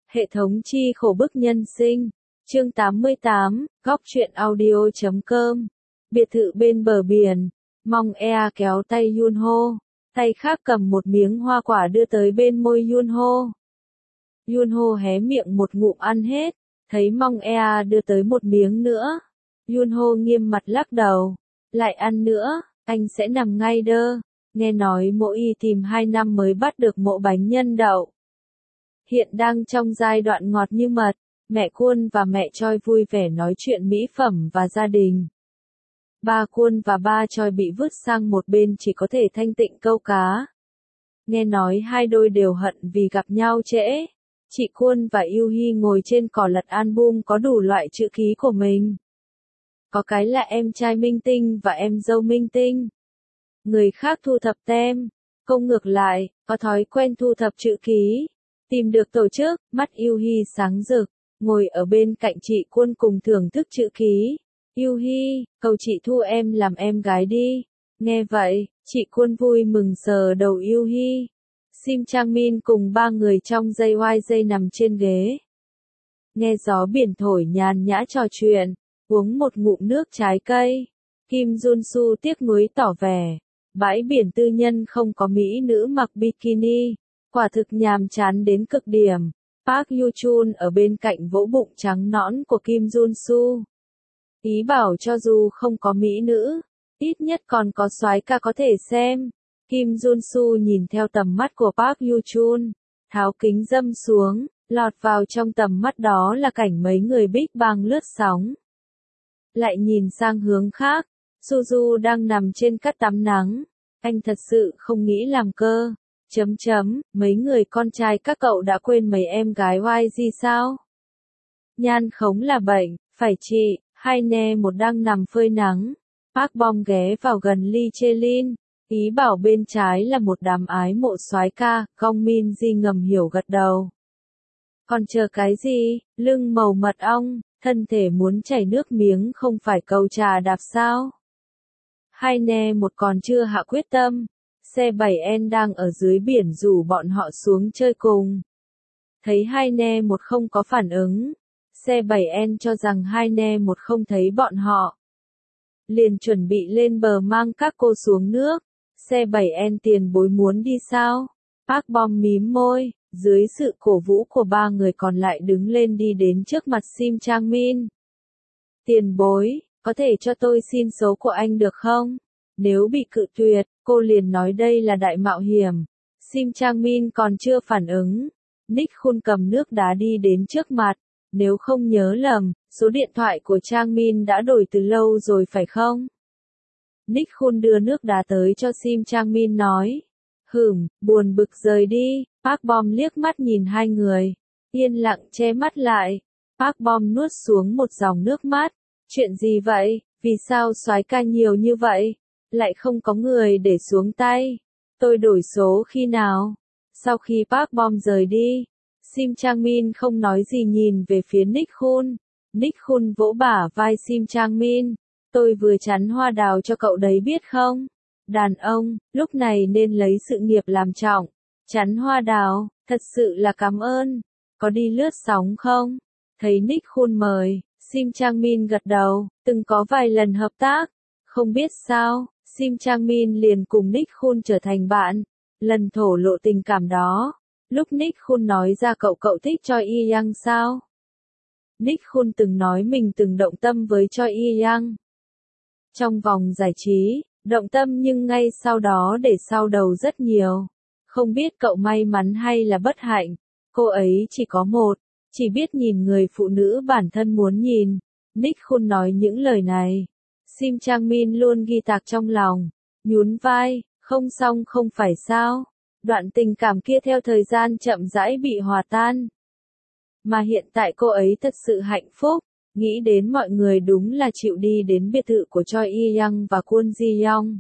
Hệ thống chi khổ bức nhân sinh. Chương 88, góc truyện audio.com. Biệt thự bên bờ biển. Mong Ea kéo tay Yunho. Tay khác cầm một miếng hoa quả đưa tới bên môi Yunho. Yunho hé miệng một ngụm ăn hết. Thấy Mong Ea đưa tới một miếng nữa. Yunho nghiêm mặt lắc đầu. Lại ăn nữa, anh sẽ nằm ngay đơ. Nghe nói Mộ Y tìm 2 năm mới bắt được mộ bánh nhân đậu. Hiện đang trong giai đoạn ngọt như mật, mẹ Cuôn và mẹ Choi vui vẻ nói chuyện mỹ phẩm và gia đình. Ba Cuôn và ba Choi bị vứt sang một bên chỉ có thể thanh tịnh câu cá. Nghe nói hai đôi đều hận vì gặp nhau trễ. Chị Cuôn và Yêu Hy ngồi trên cỏ lật album có đủ loại chữ ký của mình. Có cái là em trai minh tinh và em dâu minh tinh. Người khác thu thập tem, công ngược lại, có thói quen thu thập chữ ký. Tìm được tổ chức, mắt Yêu Hy sáng rực, ngồi ở bên cạnh chị Cuôn cùng thưởng thức chữ ký. Yêu Hy, cầu chị thu em làm em gái đi. Nghe vậy, chị Cuôn vui mừng sờ đầu Yêu Hy. Sim Chang Min cùng 3 người trong JYJ nằm trên ghế. Nghe gió biển thổi nhàn nhã trò chuyện, uống một ngụm nước trái cây. Kim Jun Soo tiếc nuối tỏ vẻ, bãi biển tư nhân không có mỹ nữ mặc bikini, quả thực nhàm chán đến cực điểm. Park Yoo Chun ở bên cạnh vỗ bụng trắng nõn của Kim Jun Soo. Ý bảo cho dù không có mỹ nữ, ít nhất còn có soái ca có thể xem. Kim Jun Soo nhìn theo tầm mắt của Park Yoo Chun, tháo kính râm xuống, lọt vào trong tầm mắt đó là cảnh mấy người Big Bang lướt sóng. Lại nhìn sang hướng khác, Suzu đang nằm trên cát tắm nắng. Anh thật sự không nghĩ làm cơ. Mấy người con trai các cậu đã quên mấy em gái YG sao? Nhan khống là bệnh, phải trị. Hai nè một đang nằm phơi nắng. Park Bom ghé vào gần Lee Chae-lin, ý bảo bên trái là một đám ái mộ soái ca. Gong Min Ji ngầm hiểu gật đầu. Còn chờ cái gì, lưng màu mật ong, thân thể muốn chảy nước miếng không phải cầu trà đạp sao? Hai nè một còn chưa hạ quyết tâm. Xe 7N đang ở dưới biển rủ bọn họ xuống chơi cùng. Thấy hai nè một không có phản ứng. Xe 7N cho rằng hai nè một không thấy bọn họ. Liền chuẩn bị lên bờ mang các cô xuống nước. Xe 7N tiền bối muốn đi sao? Park Bom mím môi, dưới sự cổ vũ của 3 người còn lại đứng lên đi đến trước mặt Sim Chang Min. Tiền bối, có thể cho tôi xin số của anh được không? Nếu bị cự tuyệt, cô liền nói đây là đại mạo hiểm. Sim Chang Min còn chưa phản ứng. Nick Khun cầm nước đá đi đến trước mặt. Nếu không nhớ lầm, số điện thoại của Chang Min đã đổi từ lâu rồi phải không? Nick Khun đưa nước đá tới cho Sim Chang Min nói. Buồn bực rời đi. Park Bom liếc mắt nhìn hai người. Yên lặng che mắt lại. Park Bom nuốt xuống một dòng nước mắt. Chuyện gì vậy? Vì sao soái ca nhiều như vậy? Lại không có người để xuống tay. Tôi đổi số khi nào? Sau khi Park Bom rời đi, Sim Chang Min không nói gì nhìn về phía Nick Khun. Nick Khun vỗ bả vai Sim Chang Min. Tôi vừa chắn hoa đào cho cậu đấy biết không? Đàn ông, lúc này nên lấy sự nghiệp làm trọng. Chắn hoa đào, thật sự là cảm ơn. Có đi lướt sóng không? Thấy Nick Khun mời, Sim Chang Min gật đầu, từng có vài lần hợp tác. Không biết sao, Sim Chang Min liền cùng Nick Khun trở thành bạn. Lần thổ lộ tình cảm đó, lúc Nick Khun nói ra cậu thích Choi Yi-young sao? Nick Khun từng nói mình từng động tâm với Choi Yi-young. Trong vòng giải trí, động tâm nhưng ngay sau đó để sau đầu rất nhiều. Không biết cậu may mắn hay là bất hạnh, cô ấy chỉ có một, chỉ biết nhìn người phụ nữ bản thân muốn nhìn. Nick Khun nói những lời này. Sim Chang Min luôn ghi tạc trong lòng, nhún vai, không xong không phải sao. Đoạn tình cảm kia theo thời gian chậm rãi bị hòa tan. Mà hiện tại cô ấy thật sự hạnh phúc, nghĩ đến mọi người đúng là chịu đi đến biệt thự của Choi Yi-young và Kwon Ji-young.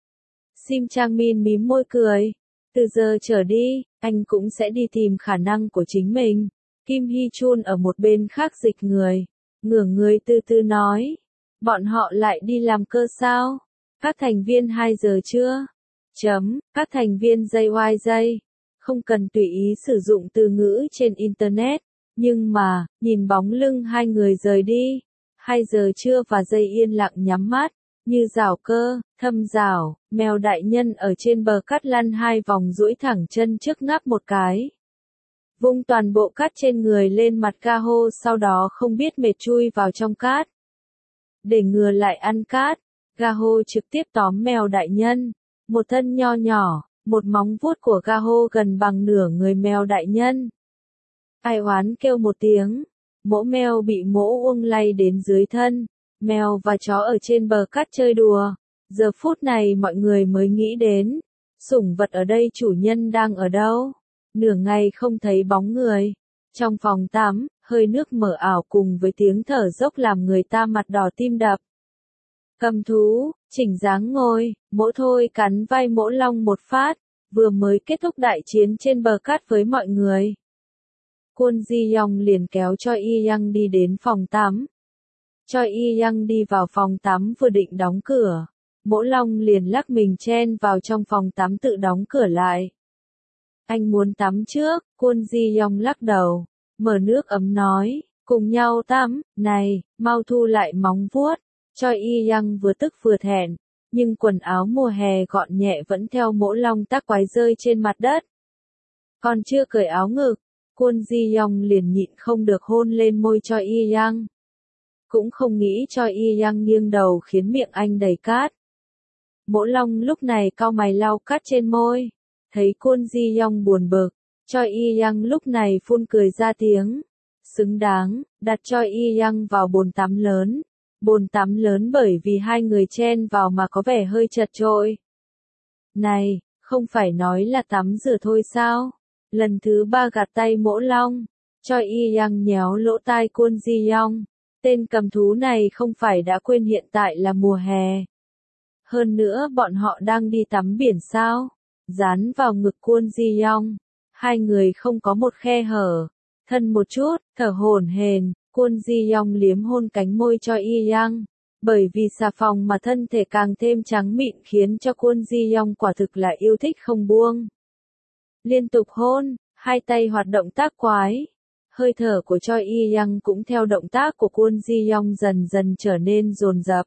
Sim Chang Min mím môi cười. Từ giờ trở đi, anh cũng sẽ đi tìm khả năng của chính mình. Kim Hee Chun ở một bên khác dịch người, ngửa người từ từ nói. Bọn họ lại đi làm cơ sao? Các thành viên 2 giờ chưa? Các thành viên JYJ. Không cần tùy ý sử dụng từ ngữ trên Internet. Nhưng mà, nhìn bóng lưng hai người rời đi, 2 giờ trưa và dây yên lặng nhắm mắt, như rào cơ, thâm rào, mèo đại nhân ở trên bờ cát lăn 2 vòng duỗi thẳng chân trước ngáp một cái. Vung toàn bộ cát trên người lên mặt Gaho, sau đó không biết mệt chui vào trong cát. Để ngừa lại ăn cát, Gaho trực tiếp tóm mèo đại nhân, một thân nho nhỏ, một móng vuốt của Gaho gần bằng nửa người mèo đại nhân. Ai oán kêu một tiếng, mỗ mèo bị mỗ uông lay đến dưới thân, mèo và chó ở trên bờ cát chơi đùa. Giờ phút này mọi người mới nghĩ đến, sủng vật ở đây chủ nhân đang ở đâu? Nửa ngày không thấy bóng người. Trong phòng tắm, hơi nước mờ ảo cùng với tiếng thở dốc làm người ta mặt đỏ tim đập. Cầm thú, chỉnh dáng ngồi, mỗ thôi cắn vai mỗ long một phát, vừa mới kết thúc đại chiến trên bờ cát với mọi người. Kwon Ji Yong liền kéo Choi Y Yang đi đến phòng tắm. Choi Y Yang đi vào phòng tắm vừa định đóng cửa, mỗ long liền lắc mình chen vào trong phòng tắm tự đóng cửa lại. Anh muốn tắm trước, Kwon Ji Yong lắc đầu, mở nước ấm nói, cùng nhau tắm, này, mau thu lại móng vuốt. Choi Y Yang vừa tức vừa thẹn, nhưng quần áo mùa hè gọn nhẹ vẫn theo mỗ long tác quái rơi trên mặt đất. Còn chưa cởi áo ngực, Kwon Ji Yong liền nhịn không được hôn lên môi Choi Y Yang. Cũng không nghĩ Choi Y Yang nghiêng đầu khiến miệng anh đầy cát. Mỗ long lúc này cau mày lau cát trên môi, thấy Kwon Ji Yong buồn bực, Choi Y Yang lúc này phun cười ra tiếng. Xứng đáng, đặt Choi Y Yang vào bồn tắm lớn. Bồn tắm lớn bởi vì hai người chen vào mà có vẻ hơi chật chội. Này, không phải nói là tắm rửa thôi sao? Lần thứ 3 gạt tay mỗ long, Choi Y Yang nhéo lỗ tai Kwon Ji Yong. Tên cầm thú này không phải đã quên hiện tại là mùa hè. Hơn nữa bọn họ đang đi tắm biển sao? Dán vào ngực Kwon Ji Yong. Hai người không có một khe hở. Thân một chút, thở hổn hển. Kwon Ji Yong liếm hôn cánh môi Choi Y Yang. Bởi vì xà phòng mà thân thể càng thêm trắng mịn khiến cho Kwon Ji Yong quả thực là yêu thích không buông. Liên tục hôn, hai tay hoạt động tác quái. Hơi thở của Choi Y Yang cũng theo động tác của Kwon Ji Yong dần dần trở nên dồn dập.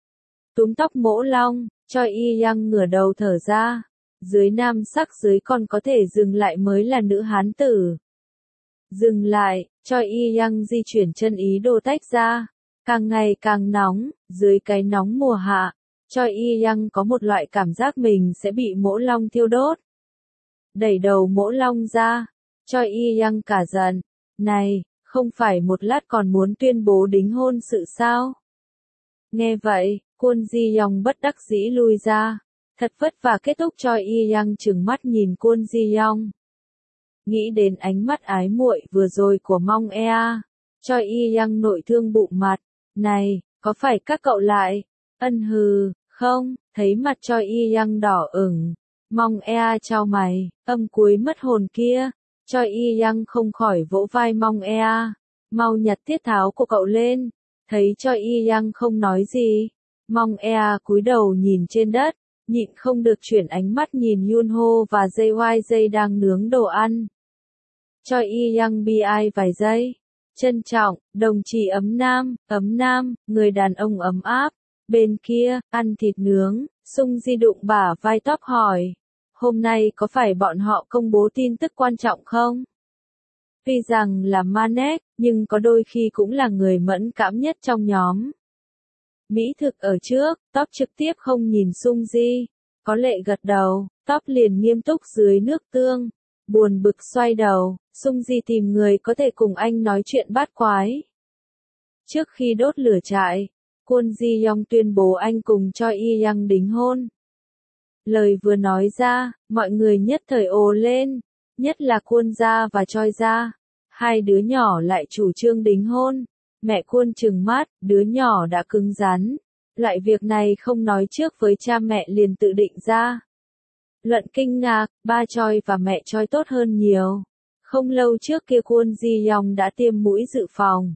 Túm tóc mỗ long, Choi Y Yang ngửa đầu thở ra. Dưới nam sắc dưới còn có thể dừng lại mới là nữ hán tử. Dừng lại, Choi Y Yang di chuyển chân ý đồ tách ra. Càng ngày càng nóng, dưới cái nóng mùa hạ, Choi Y Yang có một loại cảm giác mình sẽ bị mỗ long thiêu đốt. Đẩy đầu mỗ long ra, Choi Y Yang cả giận. Này, không phải một lát còn muốn tuyên bố đính hôn sự sao? Nghe vậy, Kwon Ji Yong bất đắc dĩ lui ra. Thật vất vả kết thúc. Choi Y Yang trừng mắt nhìn Kwon Ji Yong. Nghĩ đến ánh mắt ái muội vừa rồi của Mong Ea, Choi Y Yang nội thương bụng mặt. Này, có phải các cậu lại? Ân hừ, không, thấy mặt Choi Y Yang đỏ ửng. Mong Ea chau mày, âm cuối mất hồn kia. Choi Y Yang không khỏi vỗ vai Mong Ea. Mau nhặt tiết tháo của cậu lên. Thấy Choi Y Yang không nói gì. Mong Ea cúi đầu nhìn trên đất, nhịn không được chuyển ánh mắt nhìn Yunho và JYJ đang nướng đồ ăn. Choi Y Yang bi ai vài giây. Trân trọng, đồng chí ấm nam, người đàn ông ấm áp. Bên kia, ăn thịt nướng, Sung Di đụng bả vai Top hỏi. Hôm nay có phải bọn họ công bố tin tức quan trọng không? Tuy rằng là Manek, nhưng có đôi khi cũng là người mẫn cảm nhất trong nhóm. Mỹ thực ở trước, Top trực tiếp không nhìn Sung Di. Có lệ gật đầu, Top liền nghiêm túc dưới nước tương. Buồn bực xoay đầu, Sung Di tìm người có thể cùng anh nói chuyện bát quái. Trước khi đốt lửa trại, Kwon Ji Yong tuyên bố anh cùng Choi Y Yang đính hôn. Lời vừa nói ra, mọi người nhất thời ồ lên, nhất là Kwon gia và Choi gia. Hai đứa nhỏ lại chủ trương đính hôn. Mẹ Kwon trừng mắt, đứa nhỏ đã cứng rắn. Loại việc này không nói trước với cha mẹ liền tự định ra. Luận kinh ngạc, ba Choi và mẹ Choi tốt hơn nhiều. Không lâu trước kia Kwon Ji Yong đã tiêm mũi dự phòng.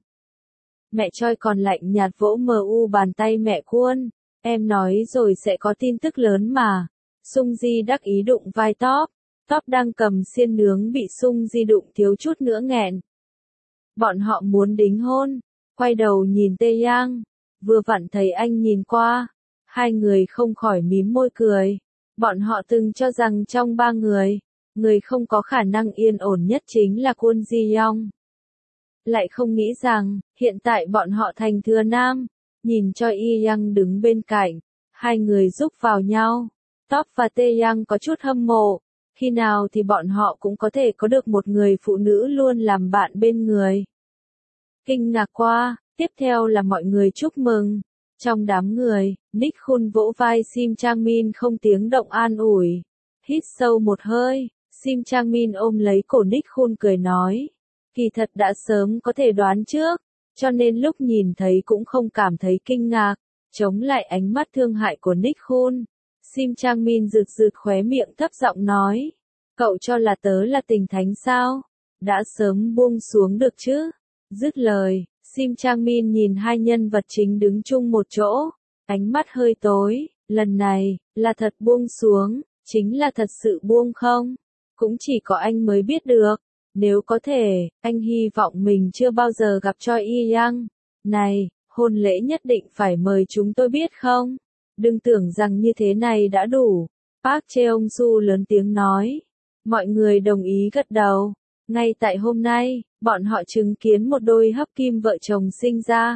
Mẹ Choi còn lạnh nhạt vỗ bàn tay mẹ Kwon. Em nói rồi sẽ có tin tức lớn mà. Sung Di đắc ý đụng vai Top. Top đang cầm xiên nướng bị Sung Di đụng thiếu chút nữa nghẹn. Bọn họ muốn đính hôn. Quay đầu nhìn Tê Yang. Vừa vặn thấy anh nhìn qua. Hai người không khỏi mím môi cười. Bọn họ từng cho rằng trong ba người, người không có khả năng yên ổn nhất chính là Kwon Ji Young. Lại không nghĩ rằng, hiện tại bọn họ thành thừa nam. Nhìn Choi Y Yang đứng bên cạnh. Hai người giúp vào nhau. Top và Tae Yang có chút hâm mộ. Khi nào thì bọn họ cũng có thể có được một người phụ nữ luôn làm bạn bên người. Kinh ngạc qua, tiếp theo là mọi người chúc mừng. Trong đám người, Nick Khun vỗ vai Sim Chang Min không tiếng động an ủi. Hít sâu một hơi, Sim Chang Min ôm lấy cổ Nick Khun cười nói. Kỳ thật đã sớm có thể đoán trước, cho nên lúc nhìn thấy cũng không cảm thấy kinh ngạc. Chống lại ánh mắt thương hại của Nick Khun. Sim Chang Min rực rực khóe miệng thấp giọng nói. Cậu cho là tớ là tình thánh sao? Đã sớm buông xuống được chứ? Dứt lời, Sim Chang Min nhìn hai nhân vật chính đứng chung một chỗ. Ánh mắt hơi tối, lần này, là thật buông xuống, chính là thật sự buông không? Cũng chỉ có anh mới biết được. Nếu có thể, anh hy vọng mình chưa bao giờ gặp Choi Y Yang. Này, hôn lễ nhất định phải mời chúng tôi biết không? Đừng tưởng rằng như thế này đã đủ. Park Cheong-su lớn tiếng nói. Mọi người đồng ý gật đầu. Ngay tại hôm nay, bọn họ chứng kiến một đôi hấp kim vợ chồng sinh ra.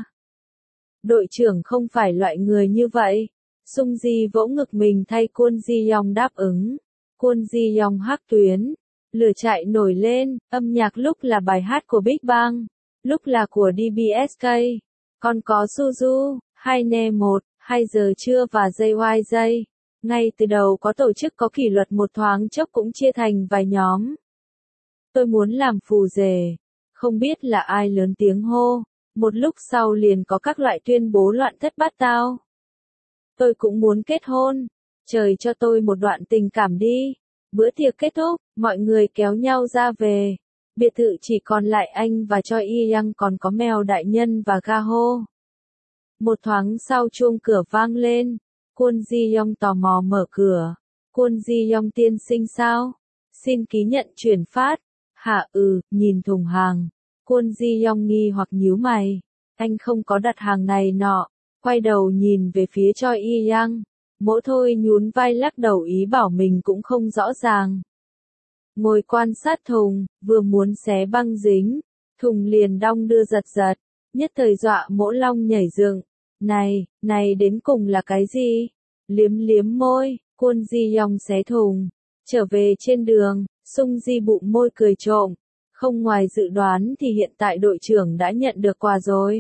Đội trưởng không phải loại người như vậy. Sung Ji vỗ ngực mình thay Kwon Ji Young đáp ứng. Kwon Ji Young hắc tuyến. Lửa chạy nổi lên, âm nhạc lúc là bài hát của Big Bang, lúc là của DBSK. Còn có Suzu, hay Ne 1, 2 giờ trưa và JYJ. Ngay từ đầu có tổ chức có kỷ luật một thoáng chốc cũng chia thành vài nhóm. Tôi muốn làm phù rể. Không biết là ai lớn tiếng hô. Một lúc sau liền có các loại tuyên bố loạn thất bát tao. Tôi cũng muốn kết hôn. Trời cho tôi một đoạn tình cảm đi. Bữa tiệc kết thúc, mọi người kéo nhau ra về. Biệt thự chỉ còn lại anh và Choi Y Yang còn có mèo đại nhân và Gaho. Một thoáng sau chuông cửa vang lên. Kwon Ji Young tò mò mở cửa. Kwon Ji Young tiên sinh sao? Xin ký nhận chuyển phát. Hả nhìn thùng hàng. Kwon Ji Young nghi hoặc nhíu mày. Anh không có đặt hàng này nọ. Quay đầu nhìn về phía Choi Y Yang. Mỗ thôi nhún vai lắc đầu ý bảo mình cũng không rõ ràng. Ngồi quan sát thùng, vừa muốn xé băng dính. Thùng liền đong đưa giật giật. Nhất thời dọa Mỗ Long nhảy dựng. Này đến cùng là cái gì? Liếm liếm môi, Kwon Ji Young xé thùng. Trở về trên đường, Sung Ji bụng môi cười trộm. Không ngoài dự đoán thì hiện tại đội trưởng đã nhận được quà rồi.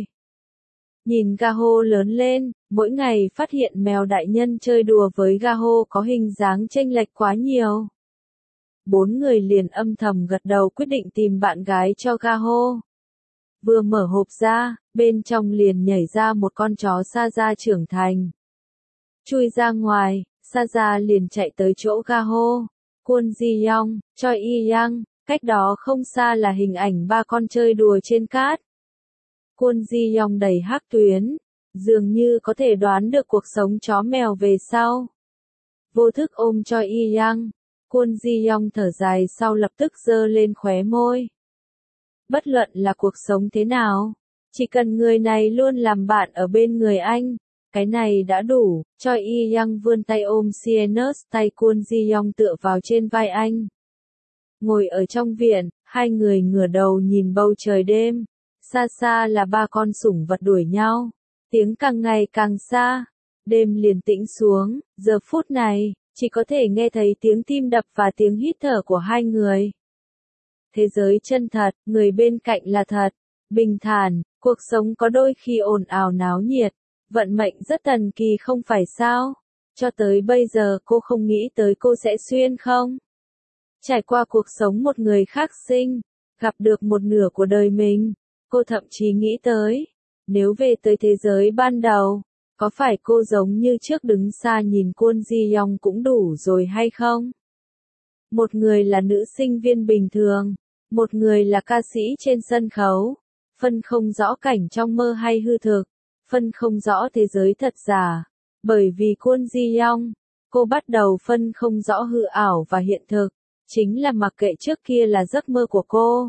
Nhìn Gaho lớn lên, mỗi ngày phát hiện mèo đại nhân chơi đùa với Gaho có hình dáng chênh lệch quá nhiều. Bốn người liền âm thầm gật đầu quyết định tìm bạn gái cho Gaho. Vừa mở hộp ra, bên trong liền nhảy ra một con chó Saza trưởng thành. Chui ra ngoài, Saza liền chạy tới chỗ Gaho. Kwon Ji Young, Choi Y Yang, cách đó không xa là hình ảnh ba con chơi đùa trên cát. Kwon Ji Young đầy hắc tuyến, dường như có thể đoán được cuộc sống chó mèo về sau. Vô thức ôm Choi Y Yang, Kwon Ji Young thở dài sau lập tức giơ lên khóe môi. Bất luận là cuộc sống thế nào, chỉ cần người này luôn làm bạn ở bên người anh, cái này đã đủ. Choi Y Yang vươn tay ôm Sienus, tay Kwon Ji Young tựa vào trên vai anh. Ngồi ở trong viện, hai người ngửa đầu nhìn bầu trời đêm. Xa xa là ba con sủng vật đuổi nhau. Tiếng càng ngày càng xa. Đêm liền tĩnh xuống, giờ phút này, chỉ có thể nghe thấy tiếng tim đập và tiếng hít thở của hai người. Thế giới chân thật, người bên cạnh là thật. Bình thản, cuộc sống có đôi khi ồn ào náo nhiệt. Vận mệnh rất thần kỳ không phải sao? Cho tới bây giờ cô không nghĩ tới cô sẽ xuyên không? Trải qua cuộc sống một người khác sinh, gặp được một nửa của đời mình. Cô thậm chí nghĩ tới, nếu về tới thế giới ban đầu, có phải cô giống như trước đứng xa nhìn Kwon Ji Young cũng đủ rồi hay không? Một người là nữ sinh viên bình thường, một người là ca sĩ trên sân khấu, phân không rõ cảnh trong mơ hay hư thực, phân không rõ thế giới thật giả. Bởi vì Kwon Ji Young, cô bắt đầu phân không rõ hư ảo và hiện thực, chính là mặc kệ trước kia là giấc mơ của cô,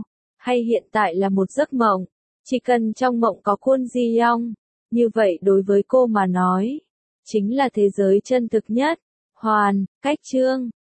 hay hiện tại là một giấc mộng. Chỉ cần trong mộng có Kwon Ji Young, như vậy đối với cô mà nói, chính là thế giới chân thực nhất. Hoàn, cách chương.